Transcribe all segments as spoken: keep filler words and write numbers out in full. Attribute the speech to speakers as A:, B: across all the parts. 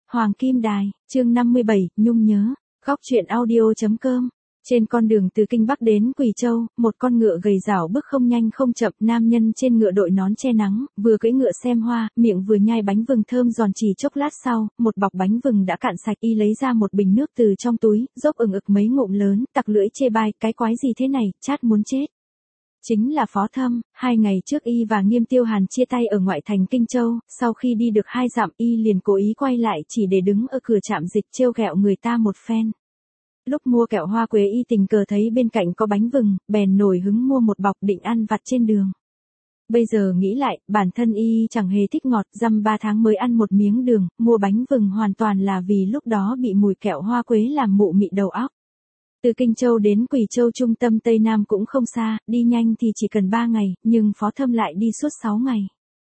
A: Hoàng Kim Đài, chương năm mươi bảy, Nhung nhớ. Góc truyện audio.com. Trên con đường từ Kinh Bắc đến Quỳ Châu, một con ngựa gầy rảo bước không nhanh không chậm, nam nhân trên ngựa đội nón che nắng, vừa cưỡi ngựa xem hoa, miệng vừa nhai bánh vừng thơm giòn. Chỉ chốc lát sau, một bọc bánh vừng đã cạn sạch, y lấy ra một bình nước từ trong túi, dốc ừng ực mấy ngụm lớn, tặc lưỡi chê bai, cái quái gì thế này, chát muốn chết. Chính là Phó Thâm. Hai ngày trước y và Nghiêm Tiêu Hàn chia tay ở ngoại thành Kinh Châu, sau khi đi được hai dặm y liền cố ý quay lại chỉ để đứng ở cửa trạm dịch trêu ghẹo người ta một phen. Lúc mua kẹo hoa quế y tình cờ thấy bên cạnh có bánh vừng, bèn nổi hứng mua một bọc định ăn vặt trên đường. Bây giờ nghĩ lại, bản thân y chẳng hề thích ngọt, dăm ba tháng mới ăn một miếng đường, mua bánh vừng hoàn toàn là vì lúc đó bị mùi kẹo hoa quế làm mụ mị đầu óc. Từ Kinh Châu đến Quỳ Châu trung tâm Tây Nam cũng không xa, đi nhanh thì chỉ cần ba ngày, nhưng Phó Thâm lại đi suốt sáu ngày.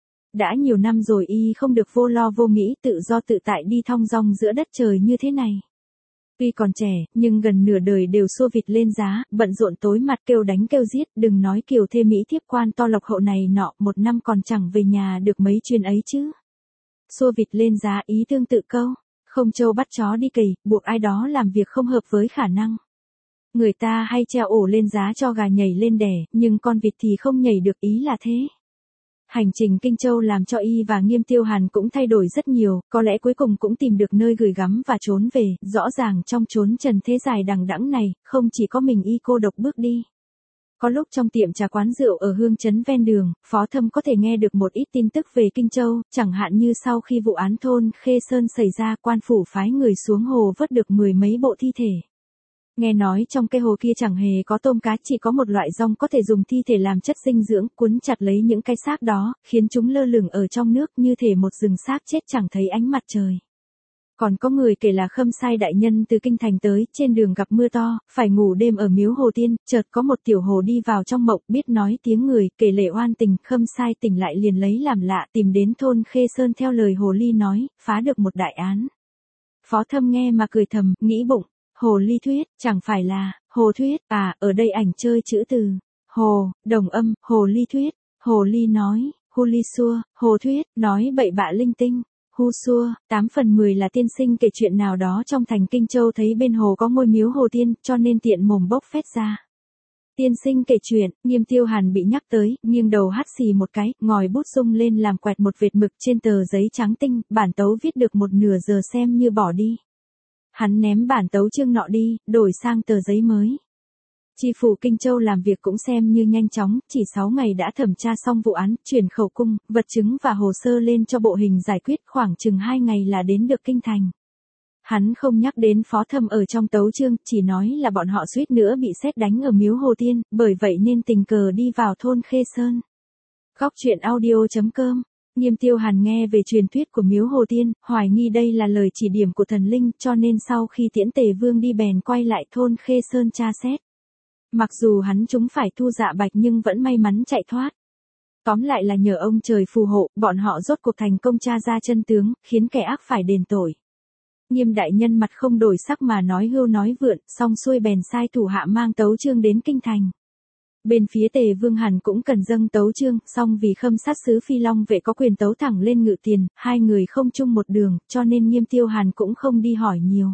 A: Đã nhiều năm rồi y không được vô lo vô nghĩ, tự do tự tại đi thong dong giữa đất trời như thế này. Tuy còn trẻ, nhưng gần nửa đời đều xua vịt lên giá, bận rộn tối mặt kêu đánh kêu giết, đừng nói kiều thê mỹ thiếp quan to lộc hậu này nọ, một năm còn chẳng về nhà được mấy chuyến ấy chứ. Xua vịt lên giá ý tương tự câu, không trâu bắt chó đi cày, buộc ai đó làm việc không hợp với khả năng. Người ta hay treo ổ lên giá cho gà nhảy lên đẻ, nhưng con vịt thì không nhảy được, ý là thế. Hành trình Kinh Châu làm cho y và Nghiêm Tiêu Hàn cũng thay đổi rất nhiều, có lẽ cuối cùng cũng tìm được nơi gửi gắm và trốn về, rõ ràng trong chốn trần thế dài đằng đẵng này, không chỉ có mình y cô độc bước đi. Có lúc trong tiệm trà quán rượu ở Hương Trấn ven đường, Phó Thâm có thể nghe được một ít tin tức về Kinh Châu, chẳng hạn như sau khi vụ án thôn Khê Sơn xảy ra, quan phủ phái người xuống hồ vớt được mười mấy bộ thi thể. Nghe nói trong cái hồ kia chẳng hề có tôm cá, chỉ có một loại rong có thể dùng thi thể làm chất dinh dưỡng, cuốn chặt lấy những cái xác đó, khiến chúng lơ lửng ở trong nước như thể một rừng xác chết chẳng thấy ánh mặt trời. Còn có người kể là Khâm Sai đại nhân từ Kinh Thành tới, trên đường gặp mưa to, phải ngủ đêm ở miếu Hồ Tiên, chợt có một tiểu hồ đi vào trong mộng, biết nói tiếng người, kể lể oan tình, Khâm Sai tỉnh lại liền lấy làm lạ, tìm đến thôn Khê Sơn theo lời hồ ly nói, phá được một đại án. Phó Thâm nghe mà cười thầm, nghĩ bụng. Hồ ly thuyết, chẳng phải là, hồ thuyết, à, ở đây ảnh chơi chữ từ, hồ, đồng âm, hồ ly thuyết, hồ ly nói, hu ly xua, hồ thuyết, nói bậy bạ linh tinh, hu xua, tám phần mười là tiên sinh kể chuyện nào đó trong thành Kinh Châu thấy bên hồ có ngôi miếu Hồ Tiên, cho nên tiện mồm bốc phét ra. Tiên sinh kể chuyện, Nghiêm Tiêu Hàn bị nhắc tới, nghiêng đầu hắt xì một cái, ngòi bút rung lên làm quẹt một vệt mực trên tờ giấy trắng tinh, bản tấu viết được một nửa giờ xem như bỏ đi. Hắn ném bản tấu chương nọ đi, đổi sang tờ giấy mới. Chi phủ Kinh Châu làm việc cũng xem như nhanh chóng, chỉ sáu ngày đã thẩm tra xong vụ án, chuyển khẩu cung, vật chứng và hồ sơ lên cho bộ hình giải quyết, khoảng chừng hai ngày là đến được Kinh Thành. Hắn không nhắc đến Phó Thâm ở trong tấu chương, chỉ nói là bọn họ suýt nữa bị sét đánh ở miếu Hồ Tiên, bởi vậy nên tình cờ đi vào thôn Khê Sơn. Góc truyện audio.com. Nghiêm Tiêu Hàn nghe về truyền thuyết của miếu Hồ Tiên, hoài nghi đây là lời chỉ điểm của thần linh, cho nên sau khi tiễn Tề Vương đi bèn quay lại thôn Khê Sơn tra xét. Mặc dù hắn chúng phải thu dạ bạch nhưng vẫn may mắn chạy thoát. Tóm lại là nhờ ông trời phù hộ, bọn họ rốt cuộc thành công tra ra chân tướng, khiến kẻ ác phải đền tội. Nghiêm đại nhân mặt không đổi sắc mà nói hưu nói vượn, xong xuôi bèn sai thủ hạ mang tấu chương đến Kinh Thành. Bên phía Tề Vương Hàn cũng cần dâng tấu chương, song vì Khâm sát sứ Phi Long vệ có quyền tấu thẳng lên ngự tiền, hai người không chung một đường, cho nên Nghiêm Tiêu Hàn cũng không đi hỏi nhiều.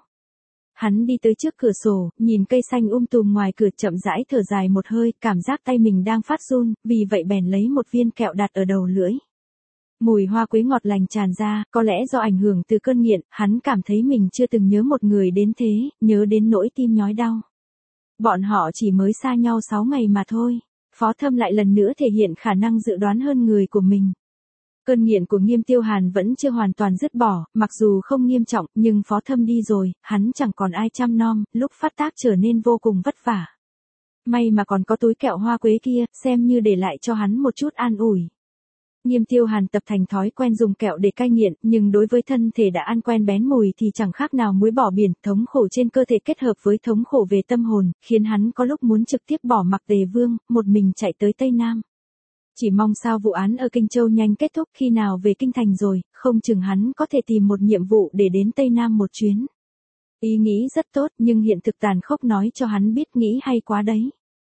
A: Hắn đi tới trước cửa sổ, nhìn cây xanh um tùm ngoài cửa, chậm rãi thở dài một hơi, cảm giác tay mình đang phát run, vì vậy bèn lấy một viên kẹo đặt ở đầu lưỡi. Mùi hoa quế ngọt lành tràn ra, có lẽ do ảnh hưởng từ cơn nghiện, hắn cảm thấy mình chưa từng nhớ một người đến thế, nhớ đến nỗi tim nhói đau. Bọn họ chỉ mới xa nhau sáu ngày mà thôi. Phó Thâm lại lần nữa thể hiện khả năng dự đoán hơn người của mình. Cơn nghiện của Nghiêm Tiêu Hàn vẫn chưa hoàn toàn dứt bỏ, mặc dù không nghiêm trọng, nhưng Phó Thâm đi rồi, hắn chẳng còn ai chăm nom, lúc phát tác trở nên vô cùng vất vả. May mà còn có túi kẹo hoa quế kia, xem như để lại cho hắn một chút an ủi. Nghiêm Tiêu Hàn tập thành thói quen dùng kẹo để cai nghiện, nhưng đối với thân thể đã ăn quen bén mùi thì chẳng khác nào muối bỏ biển, thống khổ trên cơ thể kết hợp với thống khổ về tâm hồn, khiến hắn có lúc muốn trực tiếp bỏ mặc Tề Vương, một mình chạy tới Tây Nam. Chỉ mong sao vụ án ở Kinh Châu nhanh kết thúc, khi nào về Kinh Thành rồi, không chừng hắn có thể tìm một nhiệm vụ để đến Tây Nam một chuyến. Ý nghĩ rất tốt, nhưng hiện thực tàn khốc nói cho hắn biết nghĩ hay quá đấy.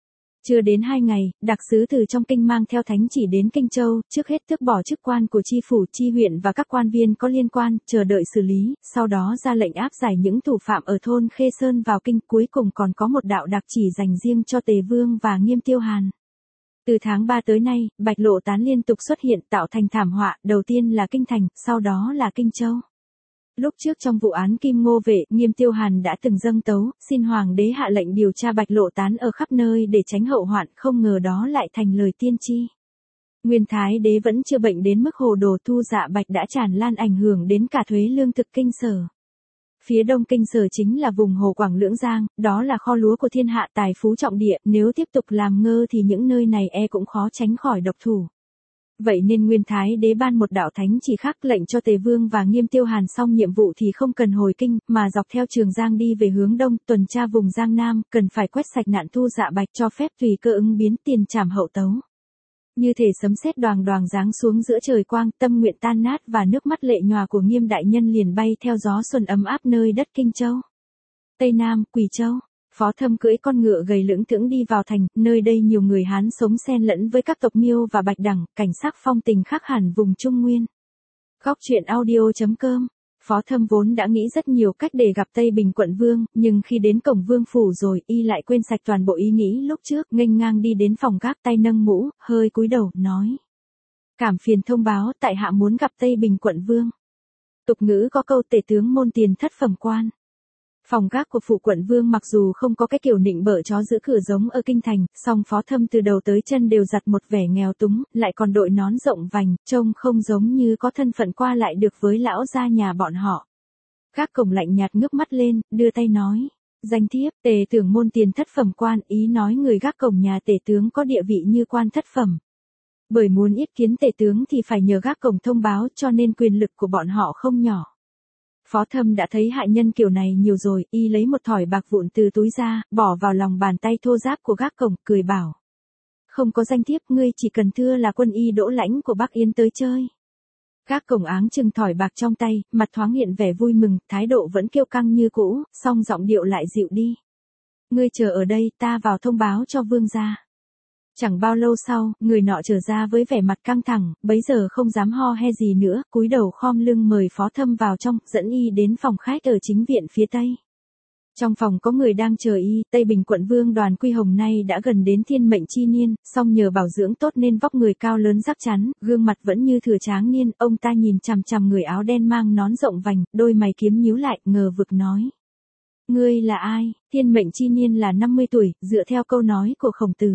A: Chưa đến hai ngày, đặc sứ từ trong kinh mang theo thánh chỉ đến Kinh Châu, trước hết tước bỏ chức quan của chi phủ, chi huyện và các quan viên có liên quan, chờ đợi xử lý, sau đó ra lệnh áp giải những thủ phạm ở thôn Khê Sơn vào kinh, cuối cùng còn có một đạo đặc chỉ dành riêng cho Tề Vương và Nghiêm Tiêu Hàn. Từ tháng ba tới nay, bạch lộ tán liên tục xuất hiện tạo thành thảm họa, đầu tiên là Kinh Thành, sau đó là Kinh Châu. Lúc trước trong vụ án Kim Ngô Vệ, Nghiêm Tiêu Hàn đã từng dâng tấu, xin hoàng đế hạ lệnh điều tra bạch lộ tán ở khắp nơi để tránh hậu hoạn, không ngờ đó lại thành lời tiên tri. Nguyên Thái đế vẫn chưa bệnh đến mức hồ đồ, thu dạ bạch đã tràn lan ảnh hưởng đến cả thuế lương thực kinh sở. Phía đông kinh sở chính là vùng Hồ Quảng Lưỡng Giang, đó là kho lúa của thiên hạ, tài phú trọng địa, nếu tiếp tục làm ngơ thì những nơi này e cũng khó tránh khỏi độc thủ. Vậy nên Nguyên Thái đế ban một đạo thánh chỉ khác, lệnh cho Tề Vương và Nghiêm Tiêu Hàn xong nhiệm vụ thì không cần hồi kinh, mà dọc theo Trường Giang đi về hướng đông, tuần tra vùng Giang Nam, cần phải quét sạch nạn thu dạ bạch, cho phép tùy cơ ứng biến, tiền trảm hậu tấu. Như thể sấm sét đoàng đoàng giáng xuống giữa trời quang, tâm nguyện tan nát và nước mắt lệ nhòa của Nghiêm đại nhân liền bay theo gió xuân ấm áp nơi đất Kinh Châu. Tây Nam, Quỳ Châu. Phó Thâm cưỡi con ngựa gầy lững thững đi vào thành, nơi đây nhiều người Hán sống xen lẫn với các tộc Miêu và Bạch Đằng, cảnh sắc phong tình khác hẳn vùng Trung Nguyên. Góc truyện audio chấm com. Phó Thâm vốn đã nghĩ rất nhiều cách để gặp Tây Bình quận vương, nhưng khi đến cổng vương phủ rồi, y lại quên sạch toàn bộ ý nghĩ lúc trước, nghênh ngang đi đến phòng gác, tay nâng mũ, hơi cúi đầu, nói: "Cảm phiền thông báo, tại hạ muốn gặp Tây Bình quận vương." Tục ngữ có câu tể tướng môn tiền thất phẩm quan. Phòng gác của phủ quận vương mặc dù không có cái kiểu nịnh bợ chó giữ cửa giống ở kinh thành, song Phó Thâm từ đầu tới chân đều giặt một vẻ nghèo túng, lại còn đội nón rộng vành, trông không giống như có thân phận qua lại được với lão gia nhà bọn họ. Gác cổng lạnh nhạt ngước mắt lên, đưa tay nói: "Danh thiếp, tề tưởng môn tiền thất phẩm quan", ý nói người gác cổng nhà tể tướng có địa vị như quan thất phẩm. Bởi muốn yết kiến tể tướng thì phải nhờ gác cổng thông báo, cho nên quyền lực của bọn họ không nhỏ. Phó Thâm đã thấy hạ nhân kiểu này nhiều rồi, y lấy một thỏi bạc vụn từ túi ra, bỏ vào lòng bàn tay thô ráp của gác cổng, cười bảo: "Không có danh thiếp, ngươi chỉ cần thưa là quân y Đỗ Lãnh của Bắc Yên tới chơi." Gác cổng áng chừng thỏi bạc trong tay, mặt thoáng hiện vẻ vui mừng, thái độ vẫn kiêu căng như cũ, song giọng điệu lại dịu đi: "Ngươi chờ ở đây, ta vào thông báo cho vương gia." Chẳng bao lâu sau, người nọ trở ra với vẻ mặt căng thẳng, bấy giờ không dám ho he gì nữa, cúi đầu khom lưng mời Phó Thâm vào trong, dẫn y đến phòng khách ở chính viện phía tây. Trong phòng có người đang chờ y, Tây Bình quận vương Đoàn Quy Hồng nay đã gần đến thiên mệnh chi niên, song nhờ bảo dưỡng tốt nên vóc người cao lớn rắc chắn, gương mặt vẫn như thừa tráng niên, ông ta nhìn chằm chằm người áo đen mang nón rộng vành, đôi mày kiếm nhíu lại, ngờ vực nói: "Ngươi là ai?" Thiên mệnh chi niên là năm mươi tuổi, dựa theo câu nói của Khổng Tử.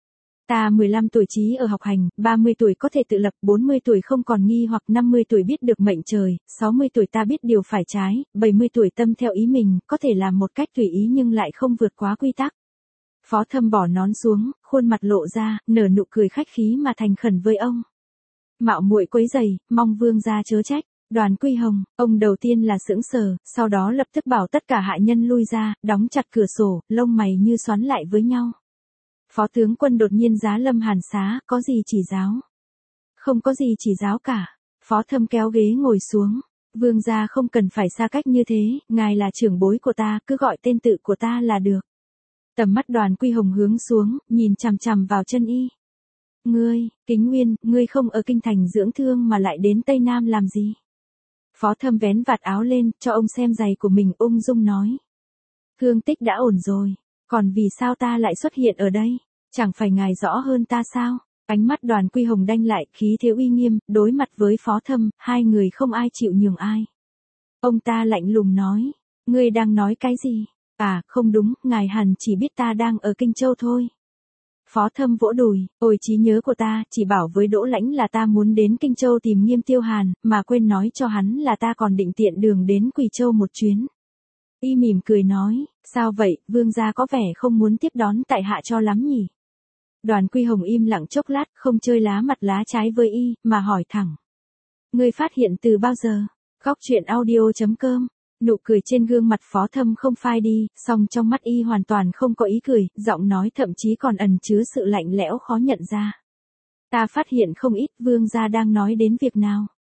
A: "Ta mười lăm tuổi trí ở học hành, ba mươi tuổi có thể tự lập, bốn mươi tuổi không còn nghi hoặc, năm mươi tuổi biết được mệnh trời, sáu mươi tuổi ta biết điều phải trái, bảy mươi tuổi tâm theo ý mình, có thể làm một cách tùy ý nhưng lại không vượt quá quy tắc." Phó Thâm bỏ nón xuống, khuôn mặt lộ ra, nở nụ cười khách khí mà thành khẩn với ông: "Mạo muội quấy rầy, mong vương gia chớ trách." Đoàn Quy Hồng, ông đầu tiên là sững sờ, sau đó lập tức bảo tất cả hạ nhân lui ra, đóng chặt cửa sổ, lông mày như xoắn lại với nhau. Phó tướng quân đột nhiên giá lâm hàn xá: "Có gì chỉ giáo?" "Không có gì chỉ giáo cả." Phó Thâm kéo ghế ngồi xuống: "Vương gia không cần phải xa cách như thế, ngài là trưởng bối của ta, cứ gọi tên tự của ta là được." Tầm mắt Đoàn Quy Hồng hướng xuống, nhìn chằm chằm vào chân y. "Ngươi, Kính Nguyên, ngươi không ở kinh thành dưỡng thương mà lại đến Tây Nam làm gì?" Phó Thâm vén vạt áo lên, cho ông xem giày của mình, ung dung nói: "Thương tích đã ổn rồi, còn vì sao ta lại xuất hiện ở đây? Chẳng phải ngài rõ hơn ta sao?" Ánh mắt Đoàn Quy Hồng đanh lại, khí thế uy nghiêm, đối mặt với Phó Thâm, hai người không ai chịu nhường ai. Ông ta lạnh lùng nói: "Ngươi đang nói cái gì?" "À, không đúng, ngài hẳn chỉ biết ta đang ở Kinh Châu thôi." Phó Thâm vỗ đùi: "Ôi trí nhớ của ta, chỉ bảo với Đỗ Lãnh là ta muốn đến Kinh Châu tìm Nghiêm Tiêu Hàn, mà quên nói cho hắn là ta còn định tiện đường đến Quỳ Châu một chuyến." Y mỉm cười nói: "Sao vậy, vương gia có vẻ không muốn tiếp đón tại hạ cho lắm nhỉ?" Đoàn Quy Hồng im lặng chốc lát, không chơi lá mặt lá trái với y, mà hỏi thẳng: "Ngươi phát hiện từ bao giờ?" Góc truyện audio chấm com. Nụ cười trên gương mặt Phó Thâm không phai đi, song trong mắt y hoàn toàn không có ý cười, giọng nói thậm chí còn ẩn chứa sự lạnh lẽo khó nhận ra. "Ta phát hiện không ít, vương gia đang nói đến việc nào?"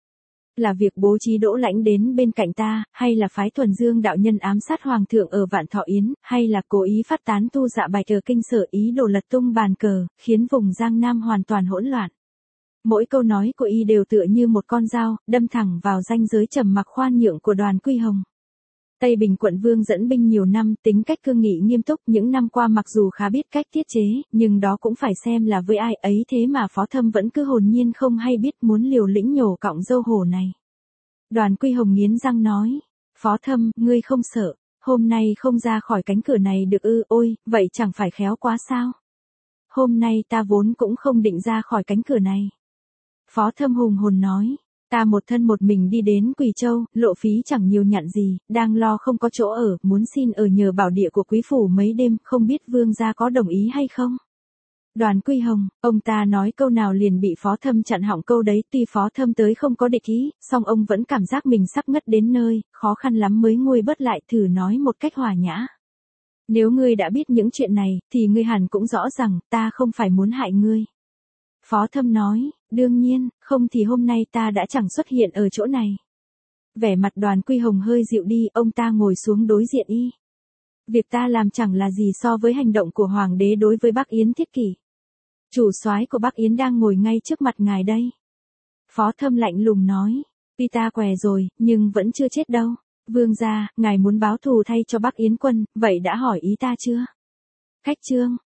A: Là việc bố trí Đỗ Lãnh đến bên cạnh ta, hay là phái Thuần Dương đạo nhân ám sát hoàng thượng ở Vạn Thọ Yến, hay là cố ý phát tán tu dạ bạch ở kinh sở ý đồ lật tung bàn cờ, khiến vùng Giang Nam hoàn toàn hỗn loạn. Mỗi câu nói của y đều tựa như một con dao, đâm thẳng vào ranh giới trầm mặc khoan nhượng của Đoàn Quy Hồng. Tây Bình quận vương dẫn binh nhiều năm, tính cách cương nghị nghiêm túc, những năm qua mặc dù khá biết cách tiết chế, nhưng đó cũng phải xem là với ai ấy, thế mà Phó Thâm vẫn cứ hồn nhiên không hay biết muốn liều lĩnh nhổ cọng dâu hổ này. Đoàn Quy Hồng nghiến răng nói, Phó Thâm, ngươi không sợ, hôm nay không ra khỏi cánh cửa này được ư? Ôi, vậy chẳng phải khéo quá sao? Hôm nay ta vốn cũng không định ra khỏi cánh cửa này. Phó Thâm hùng hồn nói, ta một thân một mình đi đến Quỳ Châu, lộ phí chẳng nhiều nhặn gì, đang lo không có chỗ ở, muốn xin ở nhờ bảo địa của quý phủ mấy đêm, không biết vương gia có đồng ý hay không? Đoàn Quy Hồng, ông ta nói câu nào liền bị Phó Thâm chặn họng câu đấy, tuy Phó Thâm tới không có địch ý, song ông vẫn cảm giác mình sắp ngất đến nơi, khó khăn lắm mới nguôi bớt lại, thử nói một cách hòa nhã. Nếu ngươi đã biết những chuyện này, thì ngươi hẳn cũng rõ rằng, ta không phải muốn hại ngươi. Phó Thâm nói, đương nhiên, không thì hôm nay ta đã chẳng xuất hiện ở chỗ này. Vẻ mặt Đoàn Quy Hồng hơi dịu đi, ông ta ngồi xuống đối diện y. Việc ta làm chẳng là gì so với hành động của Hoàng đế đối với Bắc Yến Thiết Kỷ. Chủ soái của Bắc Yến đang ngồi ngay trước mặt ngài đây. Phó Thâm lạnh lùng nói, tuy ta què rồi, nhưng vẫn chưa chết đâu. Vương gia, ngài muốn báo thù thay cho Bắc Yến quân, vậy đã hỏi ý ta chưa? Khách trương,